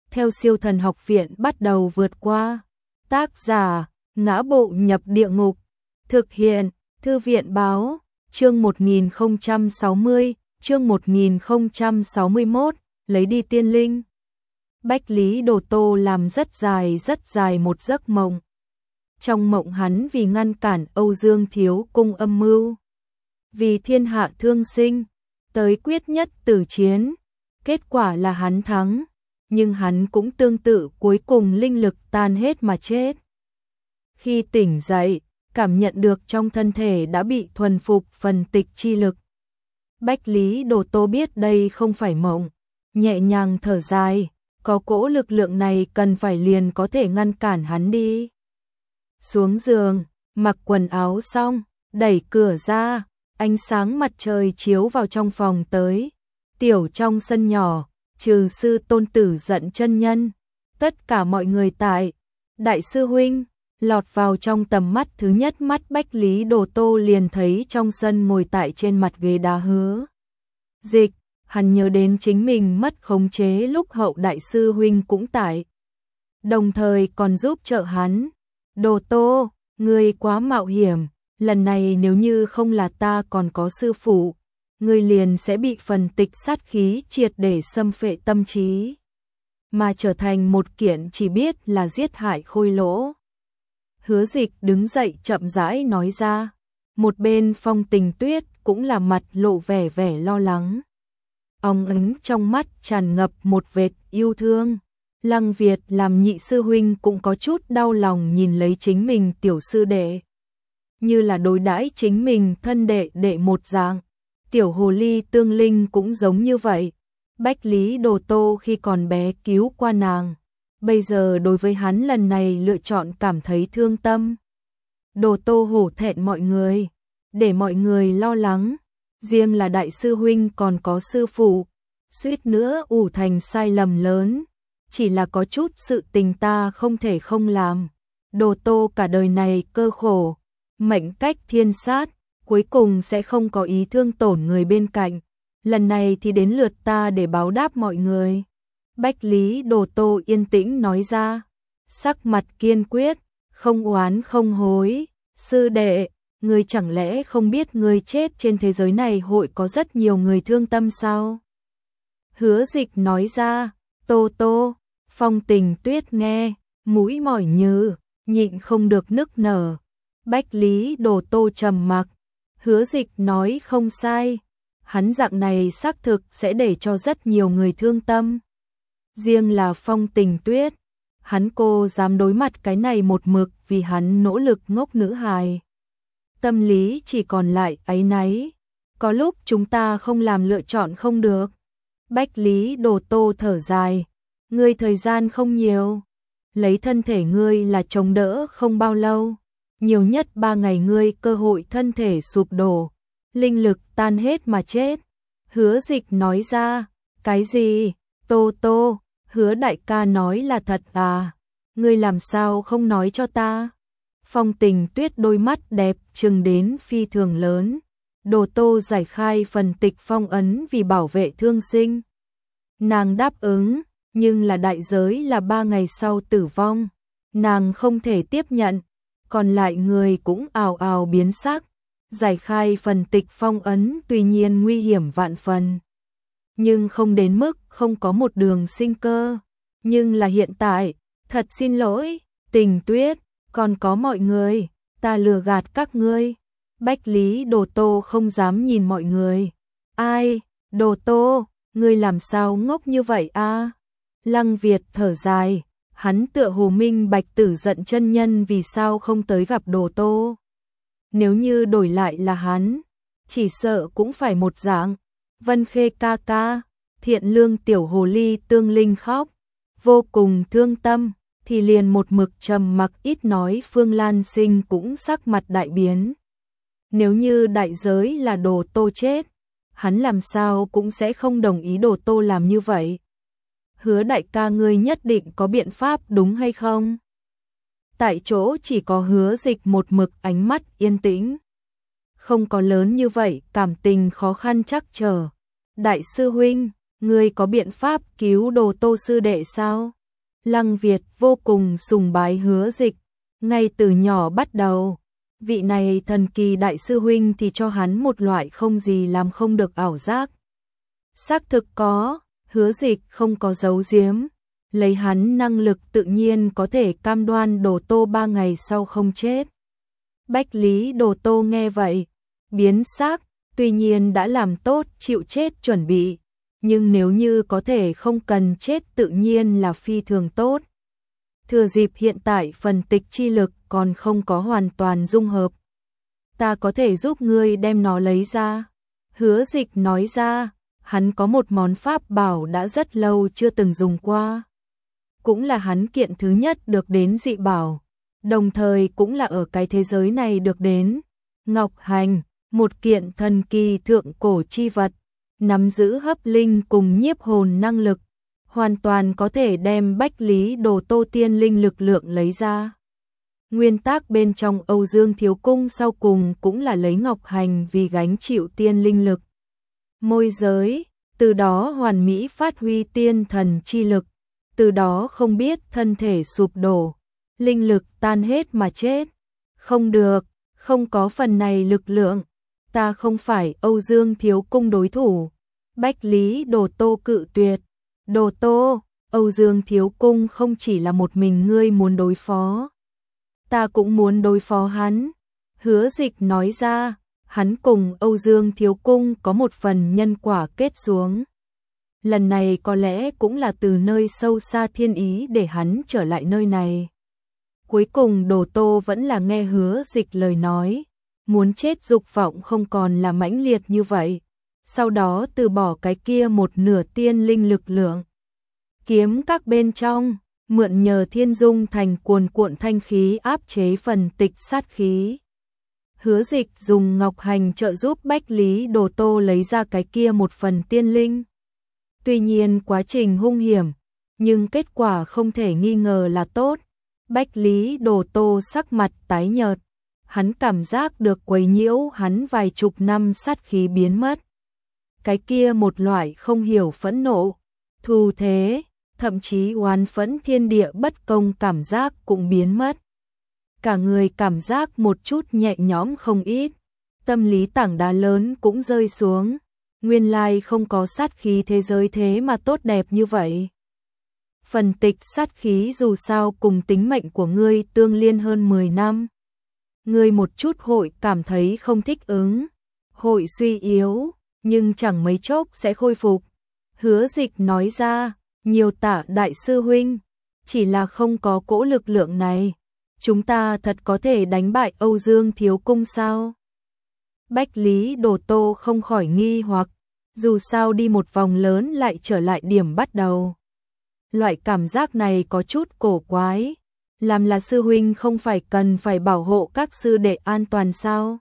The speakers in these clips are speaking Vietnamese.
theo Siêu Thần Học Viện bắt đầu vượt qua. Tác giả: Ngã Bộ Nhập Địa Ngục. Thực hiện: Thư viện báo. Chương 1060, chương 1061, lấy đi tiên linh. Bách Lý Đồ Tô làm rất dài một giấc mộng. Trong mộng hắn vì ngăn cản Âu Dương Thiếu Cung âm mưu, vì thiên hạ thương sinh, tới quyết nhất tử chiến. Kết quả là hắn thắng, nhưng hắn cũng tương tự cuối cùng linh lực tan hết mà chết. Khi tỉnh dậy, cảm nhận được trong thân thể đã bị thuần phục phần tịch chi lực. Bách Lý Đồ Tô biết đây không phải mộng, nhẹ nhàng thở dài, có cỗ lực lượng này cần phải liền có thể ngăn cản hắn đi. Xuống giường, mặc quần áo xong, đẩy cửa ra, ánh sáng mặt trời chiếu vào trong phòng tới. Tiểu trong sân nhỏ, trừ sư Tôn Tử Giận chân nhân, tất cả mọi người tại. Đại sư huynh, lọt vào trong tầm mắt thứ nhất mắt Bách Lý Đồ Tô liền thấy trong sân ngồi tại trên mặt ghế đá Hứa Dịch. Hắn nhớ đến chính mình mất khống chế lúc Hậu đại sư huynh cũng tại, đồng thời còn giúp trợ hắn. Đồ Tô, ngươi quá mạo hiểm, lần này nếu như không là ta còn có sư phụ, ngươi liền sẽ bị phần tịch sát khí triệt để xâm phệ tâm trí, mà trở thành một kiện chỉ biết là giết hại khôi lỗ. Hứa Dịch đứng dậy chậm rãi nói ra. Một bên Phong Tình Tuyết cũng là mặt lộ vẻ lo lắng. Óng ánh trong mắt tràn ngập một vệt yêu thương. Lăng Việt làm nhị sư huynh cũng có chút đau lòng nhìn lấy chính mình tiểu sư đệ, như là đối đãi chính mình thân đệ đệ một dạng. Tiểu hồ ly Tương Linh cũng giống như vậy. Bách Lý Đồ Tô khi còn bé cứu qua nàng, bây giờ đối với hắn lần này lựa chọn cảm thấy thương tâm. Đồ Tô hổ thẹn mọi người, để mọi người lo lắng, riêng là đại sư huynh còn có sư phụ, suýt nữa ủ thành sai lầm lớn. Chỉ là có chút sự tình ta không thể không làm. Đồ Tô cả đời này cơ khổ, mệnh cách thiên sát, cuối cùng sẽ không có ý thương tổn người bên cạnh. Lần này thì đến lượt ta để báo đáp mọi người. Bách Lý Đồ Tô yên tĩnh nói ra, sắc mặt kiên quyết, không oán không hối. Sư đệ, ngươi chẳng lẽ không biết ngươi chết trên thế giới này hội có rất nhiều người thương tâm sao? Hứa Dịch nói ra. Tô Tô. Phong Tình Tuyết nghe, mũi mỏi nhừ, nhịn không được nức nở. Bách Lý Đồ Tô trầm mặc. Hứa Dịch nói không sai, hắn dạng này xác thực sẽ để cho rất nhiều người thương tâm. Riêng là Phong Tình Tuyết, hắn cô dám đối mặt cái này một mực vì hắn nỗ lực ngốc nữ hài. Tâm lý chỉ còn lại áy náy. Có lúc chúng ta không làm lựa chọn không được. Bách Lý Đồ Tô thở dài. Ngươi thời gian không nhiều, lấy thân thể ngươi là chống đỡ không bao lâu, nhiều nhất 3 ngày ngươi cơ hội thân thể sụp đổ, linh lực tan hết mà chết. Hứa Dịch nói ra. Cái gì? Tô Tô, Hứa đại ca nói là thật à? Ngươi làm sao không nói cho ta? Phong Tình Tuyết đôi mắt đẹp trừng đến phi thường lớn. Đồ Tô giải khai phần tịch phong ấn vì bảo vệ thương sinh. Nàng đáp ứng, nhưng là đại giới là 3 ngày sau tử vong. Nàng không thể tiếp nhận. Còn lại người cũng ào ào biến sắc. Giải khai phần tịch phong ấn tuy nhiên nguy hiểm vạn phần, nhưng không đến mức không có một đường sinh cơ. Nhưng là hiện tại, thật xin lỗi, Tình Tuyết, còn có mọi người, ta lừa gạt các ngươi. Bách Lý Đồ Tô không dám nhìn mọi người. Ai? Đồ Tô, ngươi làm sao ngốc như vậy a? Lăng Việt thở dài, hắn tựa hồ minh bạch Tử Giận chân nhân vì sao không tới gặp Đồ Tô. Nếu như đổi lại là hắn, chỉ sợ cũng phải một dạng. Vân Khê ca ca, thiện lương tiểu hồ ly Tương Linh khóc, vô cùng thương tâm, thì liền một mực trầm mặc ít nói. Phương Lan Sinh cũng sắc mặt đại biến. Nếu như đại giới là Đồ Tô chết, hắn làm sao cũng sẽ không đồng ý Đồ Tô làm như vậy. Hứa đại ca ngươi nhất định có biện pháp đúng hay không? Tại chỗ chỉ có Hứa Dịch một mực ánh mắt yên tĩnh. Không có lớn như vậy, cảm tình khó khăn chắc trở. Đại sư huynh, ngươi có biện pháp cứu Đồ Tô sư đệ sao? Lăng Việt vô cùng sùng bái Hứa Dịch, ngay từ nhỏ bắt đầu. Vị này thần kỳ đại sư huynh thì cho hắn một loại không gì làm không được ảo giác. Xác thực có, Hứa Dịch không có giấu giếm, lấy hắn năng lực tự nhiên có thể cam đoan Đồ Tô 3 ngày sau không chết. Bách Lý Đồ Tô nghe vậy, biến sắc, tuy nhiên đã làm tốt chịu chết chuẩn bị, nhưng nếu như có thể không cần chết tự nhiên là phi thường tốt. Thừa dịp hiện tại phần tịch chi lực còn không có hoàn toàn dung hợp, ta có thể giúp ngươi đem nó lấy ra. Hứa Dịch nói ra, hắn có một món pháp bảo đã rất lâu chưa từng dùng qua. Cũng là hắn kiện thứ nhất được đến dị bảo, đồng thời cũng là ở cái thế giới này được đến. Ngọc Hành, một kiện thần kỳ thượng cổ chi vật, nắm giữ hấp linh cùng nhiếp hồn năng lực, hoàn toàn có thể đem Bách Lý Đồ Tô tiên linh lực lượng lấy ra. Nguyên tác bên trong Âu Dương Thiếu Cung sau cùng cũng là lấy Ngọc Hành vì gánh chịu tiên linh lực. Môi giới, từ đó hoàn mỹ phát huy tiên thần chi lực, từ đó không biết thân thể sụp đổ, linh lực tan hết mà chết. Không được, không có phần này lực lượng, ta không phải Âu Dương Thiếu Cung đối thủ. Bách Lý Đồ Tô cự tuyệt. Đồ Tô, Âu Dương Thiếu Cung không chỉ là một mình ngươi muốn đối phó, ta cũng muốn đối phó hắn. Hứa Dịch nói ra, hắn cùng Âu Dương Thiếu Cung có một phần nhân quả kết xuống. Lần này có lẽ cũng là từ nơi sâu xa thiên ý để hắn trở lại nơi này. Cuối cùng Đồ Tô vẫn là nghe Hứa Dịch lời nói, muốn chết dục vọng không còn là mãnh liệt như vậy. Sau đó từ bỏ cái kia một nửa tiên linh lực lượng. Kiếm các bên trong, mượn nhờ thiên dung thành cuồn cuộn thanh khí áp chế phần tịch sát khí. Hứa Dịch dùng Ngọc Hành trợ giúp Bách Lý Đồ Tô lấy ra cái kia một phần tiên linh. Tuy nhiên quá trình hung hiểm, nhưng kết quả không thể nghi ngờ là tốt. Bách Lý Đồ Tô sắc mặt tái nhợt, hắn cảm giác được quấy nhiễu hắn vài chục năm sát khí biến mất. Cái kia một loại không hiểu phẫn nộ, thù thế, thậm chí oán phẫn thiên địa bất công cảm giác cũng biến mất. Cả người cảm giác một chút nhẹ nhõm không ít, tâm lý tảng đá lớn cũng rơi xuống. Nguyên lai không có sát khí thế giới thế mà tốt đẹp như vậy. Phần tịch sát khí dù sao cùng tính mệnh của ngươi tương liên hơn 10 năm. Ngươi một chút hội cảm thấy không thích ứng, hội suy yếu, nhưng chẳng mấy chốc sẽ khôi phục. Hứa Dịch nói ra, nhiều tạ đại sư huynh, chỉ là không có cỗ lực lượng này, chúng ta thật có thể đánh bại Âu Dương Thiếu Cung sao? Bách Lý Đồ Tô không khỏi nghi hoặc, dù sao đi một vòng lớn lại trở lại điểm bắt đầu. Loại cảm giác này có chút cổ quái, làm là sư huynh không phải cần phải bảo hộ các sư đệ an toàn sao?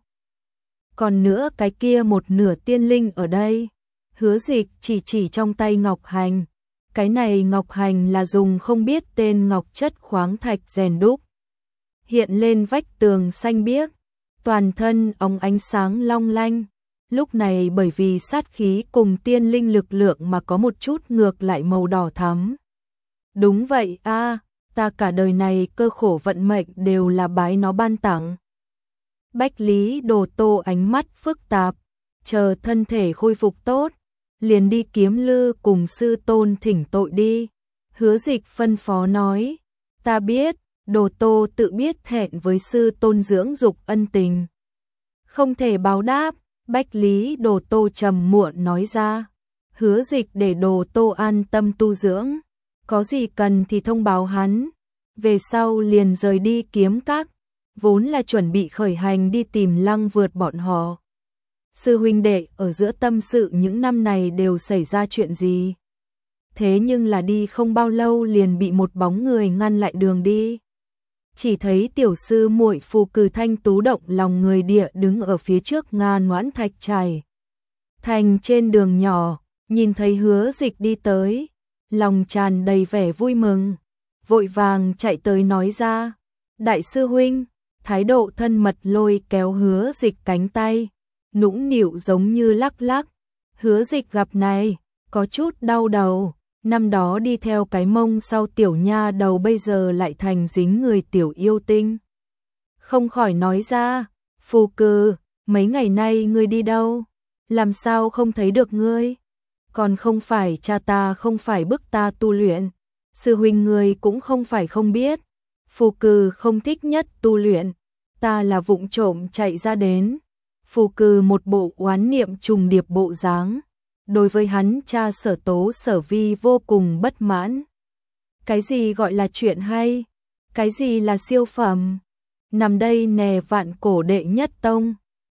Còn nữa cái kia một nửa tiên linh ở đây. Hứa Dịch chỉ trong tay Ngọc Hành. Cái này Ngọc Hành là dùng không biết tên ngọc chất khoáng thạch rèn đúc. Hiện lên vách tường xanh biếc, toàn thân óng ánh sáng long lanh. Lúc này bởi vì sát khí cùng tiên linh lực lượng mà có một chút ngược lại màu đỏ thắm. Đúng vậy a, ta cả đời này cơ khổ vận mệnh đều là bái nó ban tặng. Bách Lý Đồ Tô ánh mắt phức tạp, chờ thân thể khôi phục tốt, liền đi Kiếm Lư cùng sư tôn thỉnh tội đi. Hứa Dịch phân phó nói, ta biết, Đồ Tô tự biết thẹn với sư tôn dưỡng dục ân tình, không thể báo đáp. Bách Lý Đồ Tô trầm muộn nói ra, Hứa Dịch để Đồ Tô an tâm tu dưỡng, có gì cần thì thông báo hắn. Về sau liền rời đi Kiếm Các, vốn là chuẩn bị khởi hành đi tìm Lăng Vượt bọn họ. Sư huynh đệ ở giữa tâm sự những năm này đều xảy ra chuyện gì? Thế nhưng là đi không bao lâu liền bị một bóng người ngăn lại đường đi. Chỉ thấy tiểu sư muội Phù Cử thanh tú động lòng người địa đứng ở phía trước Nga Noãn Thạch Trải. Thành trên đường nhỏ, nhìn thấy Hứa Dịch đi tới, lòng tràn đầy vẻ vui mừng, vội vàng chạy tới nói ra, đại sư huynh, thái độ thân mật lôi kéo Hứa Dịch cánh tay, nũng nịu giống như lắc lắc. Hứa Dịch gặp này, có chút đau đầu, Năm đó đi theo cái mông sau tiểu nha đầu bây giờ lại thành dính người tiểu yêu tinh. Không khỏi nói ra, Phù Cừ, mấy ngày nay ngươi đi đâu? Làm sao không thấy được ngươi? Còn không phải cha ta không phải bức ta tu luyện. Sư huynh ngươi cũng không phải không biết. Phù Cừ không thích nhất tu luyện. Ta là vụng trộm chạy ra đến. Phù Cừ một bộ oán niệm trùng điệp bộ dáng. Đối với hắn cha Sở Tố Sở Vi vô cùng bất mãn. Cái gì gọi là chuyện hay? Cái gì là siêu phẩm? Nằm đây nè vạn cổ đệ nhất tông.